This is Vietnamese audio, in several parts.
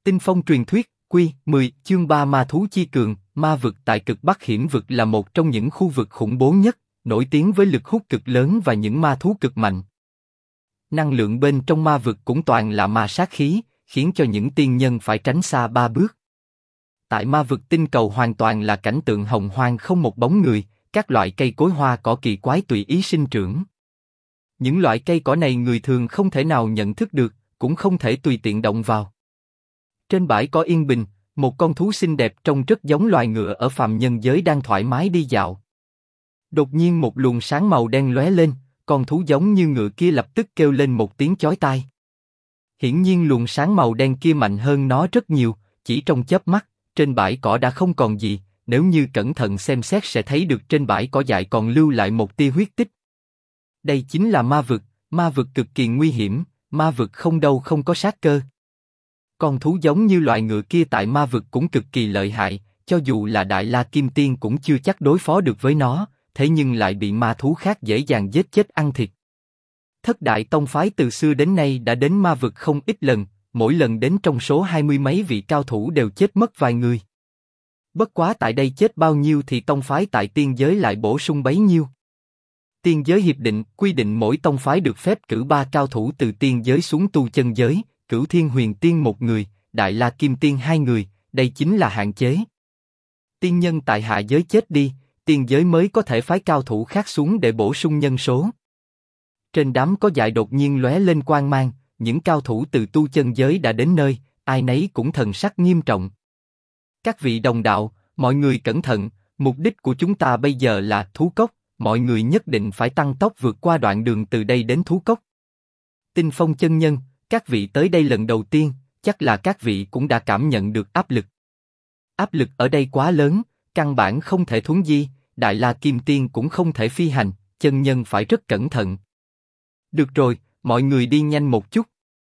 Tinh Phong truyền thuyết, Quy 10, chương 3 Ma thú chi cường. Ma vực tại cực Bắc hiểm vực là một trong những khu vực khủng bố nhất, nổi tiếng với lực hút cực lớn và những ma thú cực mạnh. Năng lượng bên trong ma vực cũng toàn là ma sát khí, khiến cho những tiên nhân phải tránh xa 3 bước. Tại ma vực tinh cầu hoàn toàn là cảnh tượng hồng hoang không một bóng người, các loại cây cối hoa cỏ kỳ quái tùy ý sinh trưởng. Những loại cây cỏ này người thường không thể nào nhận thức được, cũng không thể tùy tiện động vào. Trên bãi cỏ yên bình, một con thú xinh đẹp trông rất giống loài ngựa ở phàm nhân giới đang thoải mái đi dạo. Đột nhiên một luồng sáng màu đen lóe lên, con thú giống như ngựa kia lập tức kêu lên một tiếng chói tai. Hiển nhiên luồng sáng màu đen kia mạnh hơn nó rất nhiều, chỉ trong chớp mắt, trên bãi cỏ đã không còn gì, nếu như cẩn thận xem xét sẽ thấy được trên bãi cỏ dại còn lưu lại một tia huyết tích. Đây chính là ma vực cực kỳ nguy hiểm, ma vực không đâu không có sát cơ. Con thú giống như loài ngựa kia tại ma vực cũng cực kỳ lợi hại, cho dù là Đại La Kim Tiên cũng chưa chắc đối phó được với nó, thế nhưng lại bị ma thú khác dễ dàng giết chết ăn thịt. Thất đại tông phái từ xưa đến nay đã đến ma vực không ít lần, mỗi lần đến trong số 20 mấy vị cao thủ đều chết mất vài người. Bất quá tại đây chết bao nhiêu thì tông phái tại tiên giới lại bổ sung bấy nhiêu. Tiên giới hiệp định quy định mỗi tông phái được phép cử 3 cao thủ từ tiên giới xuống tu chân giới, Cửu Thiên Huyền Tiên 1 người, Đại La Kim Tiên 2 người, đây chính là hạn chế. Tiên nhân tại hạ giới chết đi, tiên giới mới có thể phái cao thủ khác xuống để bổ sung nhân số. Trên đám có dại đột nhiên lóe lên quang mang, những cao thủ từ tu chân giới đã đến nơi, ai nấy cũng thần sắc nghiêm trọng. Các vị đồng đạo, mọi người cẩn thận, mục đích của chúng ta bây giờ là thú cốc, mọi người nhất định phải tăng tốc vượt qua đoạn đường từ đây đến thú cốc. Tinh Phong chân nhân, các vị tới đây lần đầu tiên, chắc là các vị cũng đã cảm nhận được áp lực. Áp lực ở đây quá lớn, căn bản không thể thuấn di, Đại La Kim Tiên cũng không thể phi hành, chân nhân phải rất cẩn thận. Được rồi, mọi người đi nhanh một chút.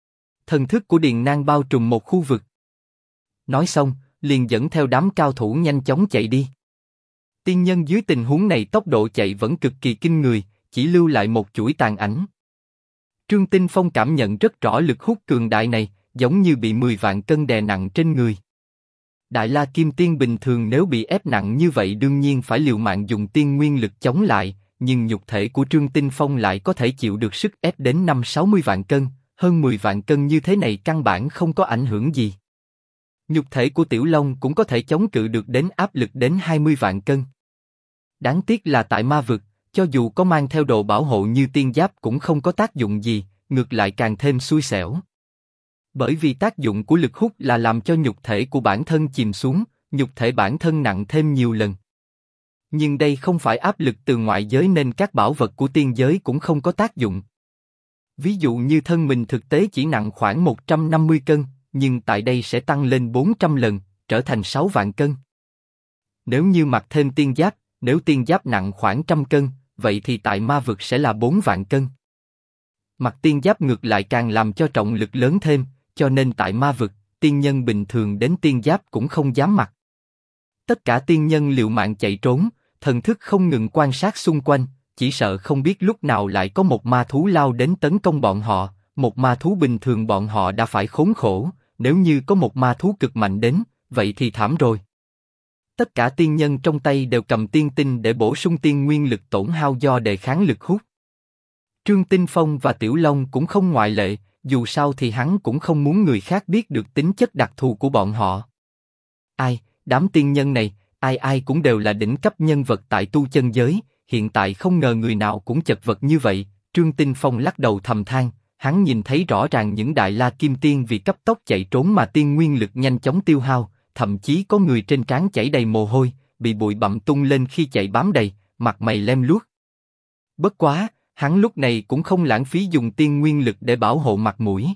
Thần thức của Điền Nang bao trùm một khu vực. Nói xong, liền dẫn theo đám cao thủ nhanh chóng chạy đi. Tiên nhân dưới tình huống này tốc độ chạy vẫn cực kỳ kinh người, chỉ lưu lại một chuỗi tàn ảnh. Trương Tinh Phong cảm nhận rất rõ lực hút cường đại này, giống như bị 10 vạn cân đè nặng trên người. Đại La Kim Tiên bình thường nếu bị ép nặng như vậy đương nhiên phải liều mạng dùng tiên nguyên lực chống lại, nhưng nhục thể của Trương Tinh Phong lại có thể chịu được sức ép đến 5-60 vạn cân, hơn 10 vạn cân như thế này căn bản không có ảnh hưởng gì. Nhục thể của Tiểu Long cũng có thể chống cự được đến áp lực đến 20 vạn cân. Đáng tiếc là tại ma vực, cho dù có mang theo đồ bảo hộ như tiên giáp cũng không có tác dụng gì, ngược lại càng thêm xui xẻo. Bởi vì tác dụng của lực hút là làm cho nhục thể của bản thân chìm xuống, nhục thể bản thân nặng thêm nhiều lần. Nhưng đây không phải áp lực từ ngoại giới nên các bảo vật của tiên giới cũng không có tác dụng. Ví dụ như thân mình thực tế chỉ nặng khoảng 150 cân, nhưng tại đây sẽ tăng lên 400 lần, trở thành 6 vạn cân. Nếu như mặc thêm tiên giáp, nếu tiên giáp nặng khoảng 100 cân, vậy thì tại ma vực sẽ là 4 vạn cân. Mặc tiên giáp ngược lại càng làm cho trọng lực lớn thêm, cho nên tại ma vực, tiên nhân bình thường đến tiên giáp cũng không dám mặc. Tất cả tiên nhân liều mạng chạy trốn, thần thức không ngừng quan sát xung quanh, chỉ sợ không biết lúc nào lại có một ma thú lao đến tấn công bọn họ. Một ma thú bình thường bọn họ đã phải khốn khổ, nếu như có một ma thú cực mạnh đến, vậy thì thảm rồi. Tất cả tiên nhân trong tay đều cầm tiên tinh để bổ sung tiên nguyên lực tổn hao do đề kháng lực hút. Trương Tinh Phong và Tiểu Long cũng không ngoại lệ, dù sao thì hắn cũng không muốn người khác biết được tính chất đặc thù của bọn họ. Đám tiên nhân này, ai cũng đều là đỉnh cấp nhân vật tại tu chân giới, hiện tại không ngờ người nào cũng chật vật như vậy. Trương Tinh Phong lắc đầu thầm than, hắn nhìn thấy rõ ràng những Đại La Kim Tiên vì cấp tốc chạy trốn mà tiên nguyên lực nhanh chóng tiêu hao, thậm chí có người trên trán chảy đầy mồ hôi, bị bụi bặm tung lên khi chạy bám đầy, mặt mày lem luốc. Bất quá, hắn lúc này cũng không lãng phí dùng tiên nguyên lực để bảo hộ mặt mũi.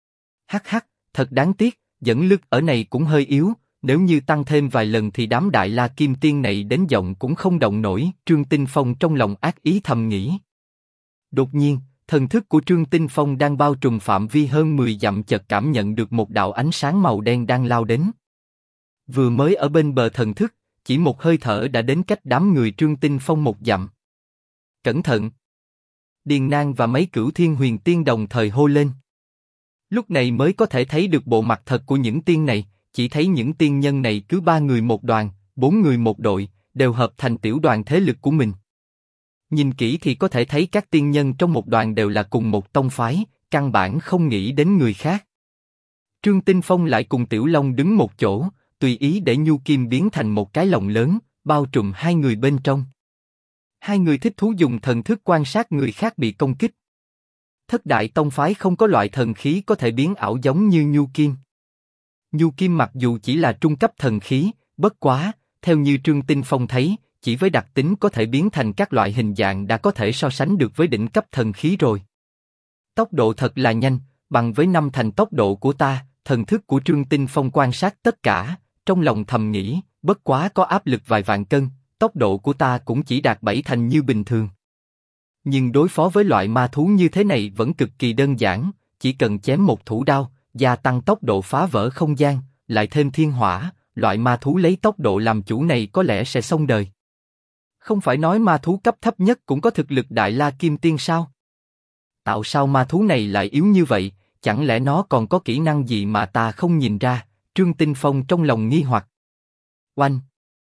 Thật đáng tiếc, dẫn lực ở này cũng hơi yếu, nếu như tăng thêm vài lần thì đám Đại La Kim Tiên này đến giọng cũng không động nổi. Trương Tinh Phong trong lòng ác ý thầm nghĩ. Đột nhiên, thần thức của Trương Tinh Phong đang bao trùm phạm vi hơn 10 dặm chợt cảm nhận được một đạo ánh sáng màu đen đang lao đến. Vừa mới ở bên bờ thần thức, chỉ một hơi thở đã đến cách đám người Trương Tinh Phong 1 dặm. Cẩn thận! Điền Nang và mấy Cửu Thiên Huyền Tiên đồng thời hô lên. Lúc này mới có thể thấy được bộ mặt thật của những tiên này, chỉ thấy những tiên nhân này cứ 3 người một đoàn, 4 người một đội, đều hợp thành tiểu đoàn thế lực của mình. Nhìn kỹ thì có thể thấy các tiên nhân trong một đoàn đều là cùng một tông phái, căn bản không nghĩ đến người khác. Trương Tinh Phong lại cùng Tiểu Long đứng một chỗ, tùy ý để nhu kim biến thành một cái lồng lớn, bao trùm hai người bên trong. Hai người thích thú dùng thần thức quan sát người khác bị công kích. Thất đại tông phái không có loại thần khí có thể biến ảo giống như nhu kim. Nhu kim mặc dù chỉ là trung cấp thần khí, bất quá, theo như Trương Tinh Phong thấy, chỉ với đặc tính có thể biến thành các loại hình dạng đã có thể so sánh được với đỉnh cấp thần khí rồi. Tốc độ thật là nhanh, bằng với 5 thành tốc độ của ta. Thần thức của Trương Tinh Phong quan sát tất cả, trong lòng thầm nghĩ, bất quá có áp lực vài vạn cân, tốc độ của ta cũng chỉ đạt 7 thành như bình thường. Nhưng đối phó với loại ma thú như thế này vẫn cực kỳ đơn giản, chỉ cần chém một thủ đao, gia tăng tốc độ phá vỡ không gian, lại thêm thiên hỏa, loại ma thú lấy tốc độ làm chủ này có lẽ sẽ xong đời. Không phải nói ma thú cấp thấp nhất cũng có thực lực Đại La Kim Tiên sao? Tại sao ma thú này lại yếu như vậy? Chẳng lẽ nó còn có kỹ năng gì mà ta không nhìn ra? Trương Tinh Phong trong lòng nghi hoặc. Oanh!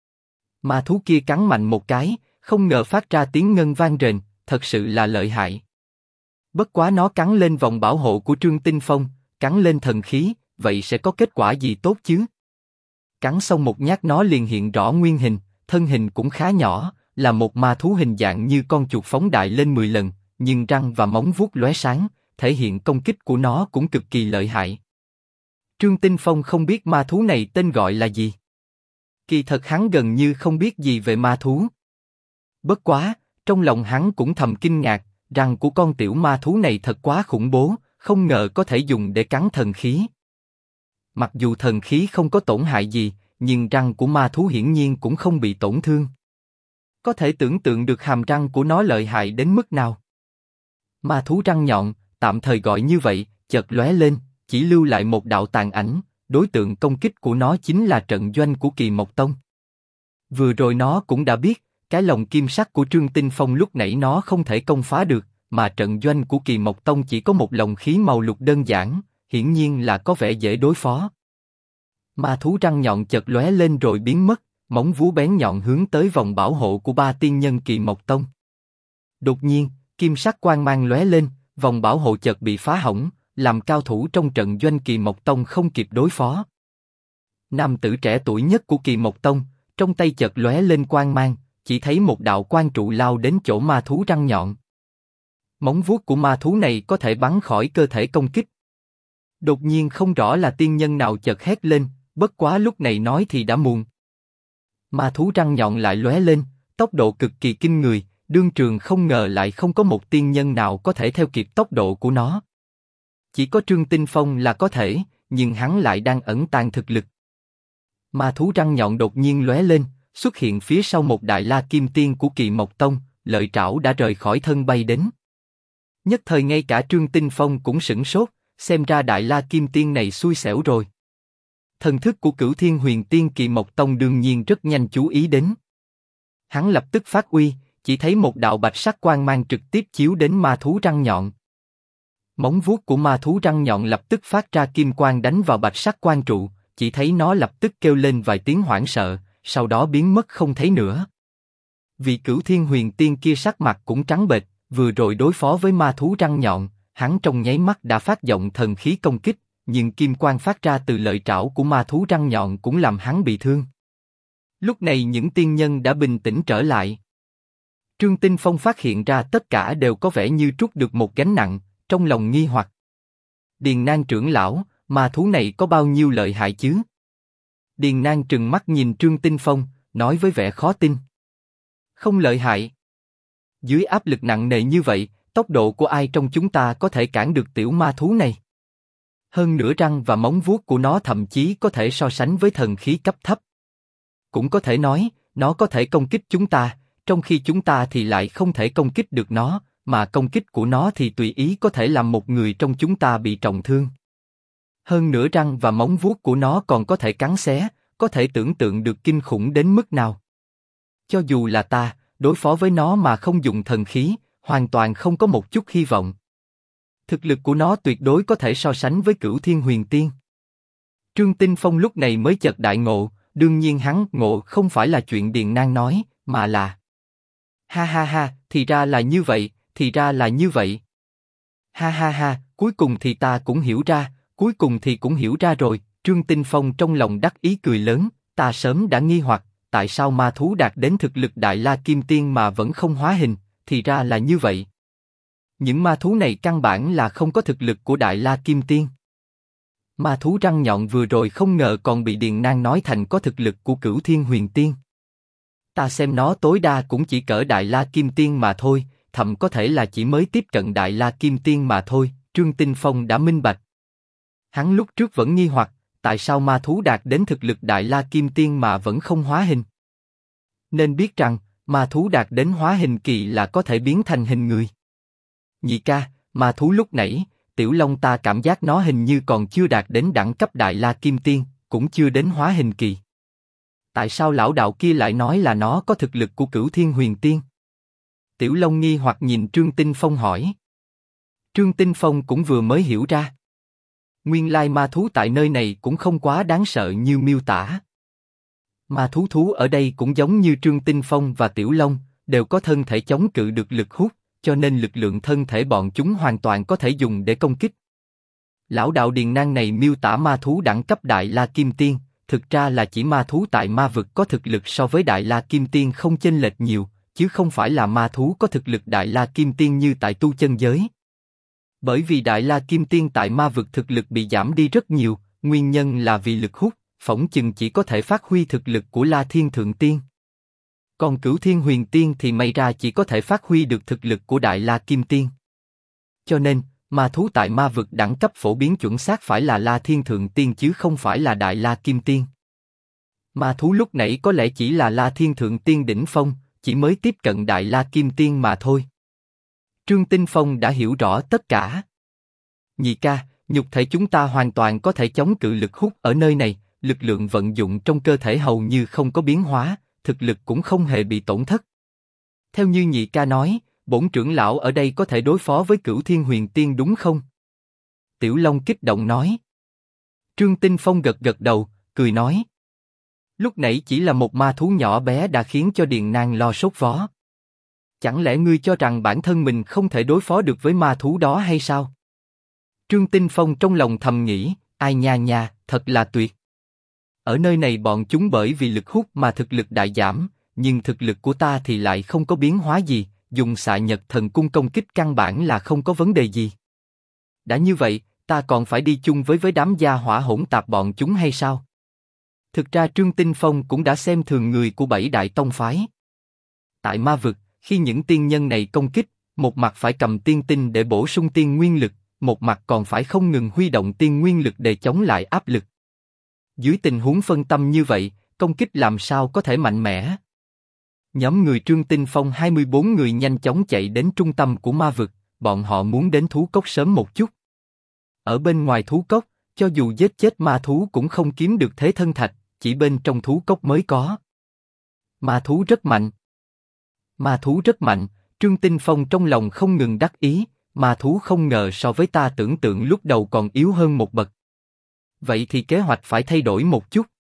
Ma thú kia cắn mạnh một cái, không ngờ phát ra tiếng ngân vang rền, thật sự là lợi hại. Bất quá nó cắn lên vòng bảo hộ của Trương Tinh Phong, cắn lên thần khí, vậy sẽ có kết quả gì tốt chứ? Cắn xong một nhát nó liền hiện rõ nguyên hình, thân hình cũng khá nhỏ, là một ma thú hình dạng như con chuột phóng đại lên 10 lần, nhưng răng và móng vuốt lóe sáng, thể hiện công kích của nó cũng cực kỳ lợi hại. Trương Tinh Phong không biết ma thú này tên gọi là gì. Kỳ thật hắn gần như không biết gì về ma thú. Bất quá, trong lòng hắn cũng thầm kinh ngạc, răng của con tiểu ma thú này thật quá khủng bố, không ngờ có thể dùng để cắn thần khí. Mặc dù thần khí không có tổn hại gì, nhưng răng của ma thú hiển nhiên cũng không bị tổn thương. Có thể tưởng tượng được hàm răng của nó lợi hại đến mức nào. Ma thú răng nhọn, tạm thời gọi như vậy, chợt lóe lên, chỉ lưu lại một đạo tàn ảnh, đối tượng công kích của nó chính là trận doanh của Kỳ Mộc Tông. Vừa rồi nó cũng đã biết, cái lồng kim sắc của Trương Tinh Phong lúc nãy nó không thể công phá được, mà trận doanh của Kỳ Mộc Tông chỉ có một lồng khí màu lục đơn giản, hiển nhiên là có vẻ dễ đối phó. Ma thú răng nhọn chợt lóe lên rồi biến mất, móng vuốt bén nhọn hướng tới vòng bảo hộ của 3 tiên nhân Kỳ Mộc Tông. Đột nhiên, kim sắc quang mang lóe lên, vòng bảo hộ chợt bị phá hỏng, làm cao thủ trong trận doanh Kỳ Mộc Tông không kịp đối phó. Nam tử trẻ tuổi nhất của Kỳ Mộc Tông, trong tay chợt lóe lên quang mang, chỉ thấy một đạo quang trụ lao đến chỗ ma thú răng nhọn. Móng vuốt của ma thú này có thể bắn khỏi cơ thể công kích. Đột nhiên không rõ là tiên nhân nào chợt hét lên, bất quá lúc này nói thì đã muộn. Ma thú răng nhọn lại lóe lên, tốc độ cực kỳ kinh người, đương trường không ngờ lại không có một tiên nhân nào có thể theo kịp tốc độ của nó. Chỉ có Trương Tinh Phong là có thể, nhưng hắn lại đang ẩn tàng thực lực. Ma thú răng nhọn đột nhiên lóe lên, xuất hiện phía sau một Đại La Kim Tiên của Kỳ Mộc Tông, lợi trảo đã rời khỏi thân bay đến. Nhất thời ngay cả Trương Tinh Phong cũng sửng sốt, xem ra Đại La Kim Tiên này xui xẻo rồi. Thần thức của Cửu Thiên Huyền Tiên Kỳ Mộc Tông đương nhiên rất nhanh chú ý đến. Hắn lập tức phát uy, chỉ thấy một đạo bạch sắc quang mang trực tiếp chiếu đến ma thú răng nhọn. Móng vuốt của ma thú răng nhọn lập tức phát ra kim quang đánh vào bạch sắc quang trụ, chỉ thấy nó lập tức kêu lên vài tiếng hoảng sợ, sau đó biến mất không thấy nữa. Vị Cửu Thiên Huyền Tiên kia sắc mặt cũng trắng bệch, vừa rồi đối phó với ma thú răng nhọn, hắn trong nháy mắt đã phát động thần khí công kích, nhưng kim quang phát ra từ lợi trảo của ma thú răng nhọn cũng làm hắn bị thương. Lúc này những tiên nhân đã bình tĩnh trở lại. Trương Tinh Phong phát hiện ra tất cả đều có vẻ như trút được một gánh nặng, trong lòng nghi hoặc. Điền Nang trưởng lão, ma thú này có bao nhiêu lợi hại chứ? Điền Nang trừng mắt nhìn Trương Tinh Phong, nói với vẻ khó tin. Không lợi hại. Dưới áp lực nặng nề như vậy, tốc độ của ai trong chúng ta có thể cản được tiểu ma thú này? Hơn nữa răng và móng vuốt của nó thậm chí có thể so sánh với thần khí cấp thấp. Cũng có thể nói, nó có thể công kích chúng ta, trong khi chúng ta thì lại không thể công kích được nó, mà công kích của nó thì tùy ý có thể làm một người trong chúng ta bị trọng thương. Hơn nữa răng và móng vuốt của nó còn có thể cắn xé, có thể tưởng tượng được kinh khủng đến mức nào. Cho dù là ta, đối phó với nó mà không dùng thần khí, hoàn toàn không có một chút hy vọng. Thực lực của nó tuyệt đối có thể so sánh với Cửu Thiên Huyền Tiên. Trương Tinh Phong lúc này mới chợt đại ngộ, đương nhiên hắn ngộ không phải là chuyện Điền Nang nói, mà là ha ha ha, thì ra là như vậy, thì ra là như vậy. Ha ha ha, cuối cùng thì ta cũng hiểu ra, cuối cùng thì cũng hiểu ra rồi. Trương Tinh Phong trong lòng đắc ý cười lớn, ta sớm đã nghi hoặc, tại sao ma thú đạt đến thực lực Đại La Kim Tiên mà vẫn không hóa hình, thì ra là như vậy. Những ma thú này căn bản là không có thực lực của Đại La Kim Tiên. Ma thú răng nhọn vừa rồi không ngờ còn bị Điền Nang nói thành có thực lực của Cửu Thiên Huyền Tiên. Ta xem nó tối đa cũng chỉ cỡ Đại La Kim Tiên mà thôi, thậm có thể là chỉ mới tiếp cận Đại La Kim Tiên mà thôi. Trương Tinh Phong đã minh bạch. Hắn lúc trước vẫn nghi hoặc, tại sao ma thú đạt đến thực lực Đại La Kim Tiên mà vẫn không hóa hình. Nên biết rằng, ma thú đạt đến hóa hình kỳ là có thể biến thành hình người. Nhị ca, ma thú lúc nãy, Tiểu Long ta cảm giác nó hình như còn chưa đạt đến đẳng cấp Đại La Kim Tiên, cũng chưa đến hóa hình kỳ. Tại sao lão đạo kia lại nói là nó có thực lực của Cửu Thiên Huyền Tiên? Tiểu Long nghi hoặc nhìn Trương Tinh Phong hỏi. Trương Tinh Phong cũng vừa mới hiểu ra. Nguyên lai ma thú tại nơi này cũng không quá đáng sợ như miêu tả. Ma thú ở đây cũng giống như Trương Tinh Phong và Tiểu Long, đều có thân thể chống cự được lực hút, cho nên lực lượng thân thể bọn chúng hoàn toàn có thể dùng để công kích. Lão đạo Điền Nang này miêu tả ma thú đẳng cấp Đại La Kim Tiên, thực ra là chỉ ma thú tại ma vực có thực lực so với Đại La Kim Tiên không chênh lệch nhiều, chứ không phải là ma thú có thực lực Đại La Kim Tiên như tại tu chân giới. Bởi vì Đại La Kim Tiên tại ma vực thực lực bị giảm đi rất nhiều, nguyên nhân là vì lực hút, phỏng chừng chỉ có thể phát huy thực lực của La Thiên Thượng Tiên. Còn Cửu Thiên Huyền Tiên thì may ra chỉ có thể phát huy được thực lực của Đại La Kim Tiên. Cho nên, ma thú tại ma vực đẳng cấp phổ biến chuẩn xác phải là La Thiên Thượng Tiên chứ không phải là Đại La Kim Tiên. Ma thú lúc nãy có lẽ chỉ là La Thiên Thượng Tiên đỉnh phong, chỉ mới tiếp cận Đại La Kim Tiên mà thôi. Trương Tinh Phong đã hiểu rõ tất cả. Nhị ca, nhục thể chúng ta hoàn toàn có thể chống cự lực hút ở nơi này, lực lượng vận dụng trong cơ thể hầu như không có biến hóa, thực lực cũng không hề bị tổn thất. Theo như nhị ca nói, bổn trưởng lão ở đây có thể đối phó với Cửu Thiên Huyền Tiên đúng không? Tiểu Long kích động nói. Trương Tinh Phong gật gật đầu, cười nói. Lúc nãy chỉ là một ma thú nhỏ bé đã khiến cho Điền Nang lo sốt vó. Chẳng lẽ ngươi cho rằng bản thân mình không thể đối phó được với ma thú đó hay sao? Trương Tinh Phong trong lòng thầm nghĩ, ai nha nha, thật là tuyệt. Ở nơi này bọn chúng bởi vì lực hút mà thực lực đại giảm, nhưng thực lực của ta thì lại không có biến hóa gì, dùng Xạ Nhật Thần Cung công kích căn bản là không có vấn đề gì. Đã như vậy, ta còn phải đi chung với đám gia hỏa hỗn tạp bọn chúng hay sao? Thực ra Trương Tinh Phong cũng đã xem thường người của bảy đại tông phái. Tại ma vực, khi những tiên nhân này công kích, một mặt phải cầm tiên tinh để bổ sung tiên nguyên lực, một mặt còn phải không ngừng huy động tiên nguyên lực để chống lại áp lực. Dưới tình huống phân tâm như vậy, công kích làm sao có thể mạnh mẽ? Nhóm người Trương Tinh Phong 24 người nhanh chóng chạy đến trung tâm của ma vực, bọn họ muốn đến thú cốc sớm một chút. Ở bên ngoài thú cốc, cho dù giết chết ma thú cũng không kiếm được thế thân thạch, chỉ bên trong thú cốc mới có. Ma thú rất mạnh. Ma thú rất mạnh, Trương Tinh Phong trong lòng không ngừng đắc ý, ma thú không ngờ so với ta tưởng tượng lúc đầu còn yếu hơn một bậc. Vậy thì kế hoạch phải thay đổi một chút.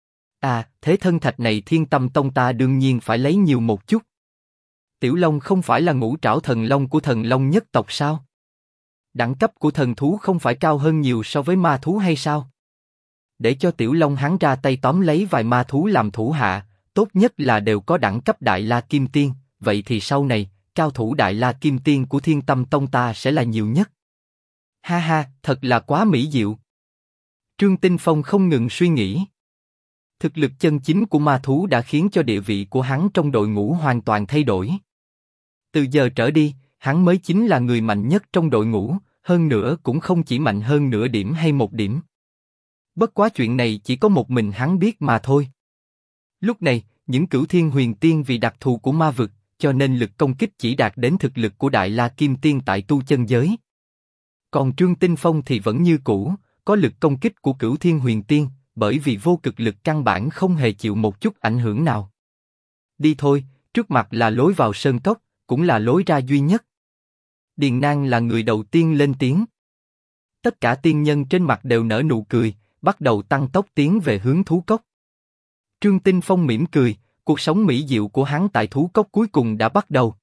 À, thế thân thạch này Thiên Tâm Tông ta đương nhiên phải lấy nhiều một chút. Tiểu Long không phải là ngũ trảo thần long của thần long nhất tộc sao? Đẳng cấp của thần thú không phải cao hơn nhiều so với ma thú hay sao? Để cho Tiểu Long hắn ra tay tóm lấy vài ma thú làm thủ hạ, tốt nhất là đều có đẳng cấp Đại La Kim Tiên, vậy thì sau này, cao thủ Đại La Kim Tiên của Thiên Tâm Tông ta sẽ là nhiều nhất. Ha ha, thật là quá mỹ diệu. Trương Tinh Phong không ngừng suy nghĩ. Thực lực chân chính của ma thú đã khiến cho địa vị của hắn trong đội ngũ hoàn toàn thay đổi. Từ giờ trở đi, hắn mới chính là người mạnh nhất trong đội ngũ, hơn nữa cũng không chỉ mạnh hơn nửa điểm hay một điểm. Bất quá chuyện này chỉ có một mình hắn biết mà thôi. Lúc này, những Cửu Thiên Huyền Tiên vì đặc thù của ma vực, cho nên lực công kích chỉ đạt đến thực lực của Đại La Kim Tiên tại tu chân giới. Còn Trương Tinh Phong thì vẫn như cũ, có lực công kích của Cửu Thiên Huyền Tiên, bởi vì vô cực lực căn bản không hề chịu một chút ảnh hưởng nào. Đi thôi, trước mặt là lối vào sơn cốc, cũng là lối ra duy nhất. Điền Nang là người đầu tiên lên tiếng. Tất cả tiên nhân trên mặt đều nở nụ cười, bắt đầu tăng tốc tiến về hướng thú cốc. Trương Tinh Phong mỉm cười, cuộc sống mỹ diệu của hắn tại thú cốc cuối cùng đã bắt đầu,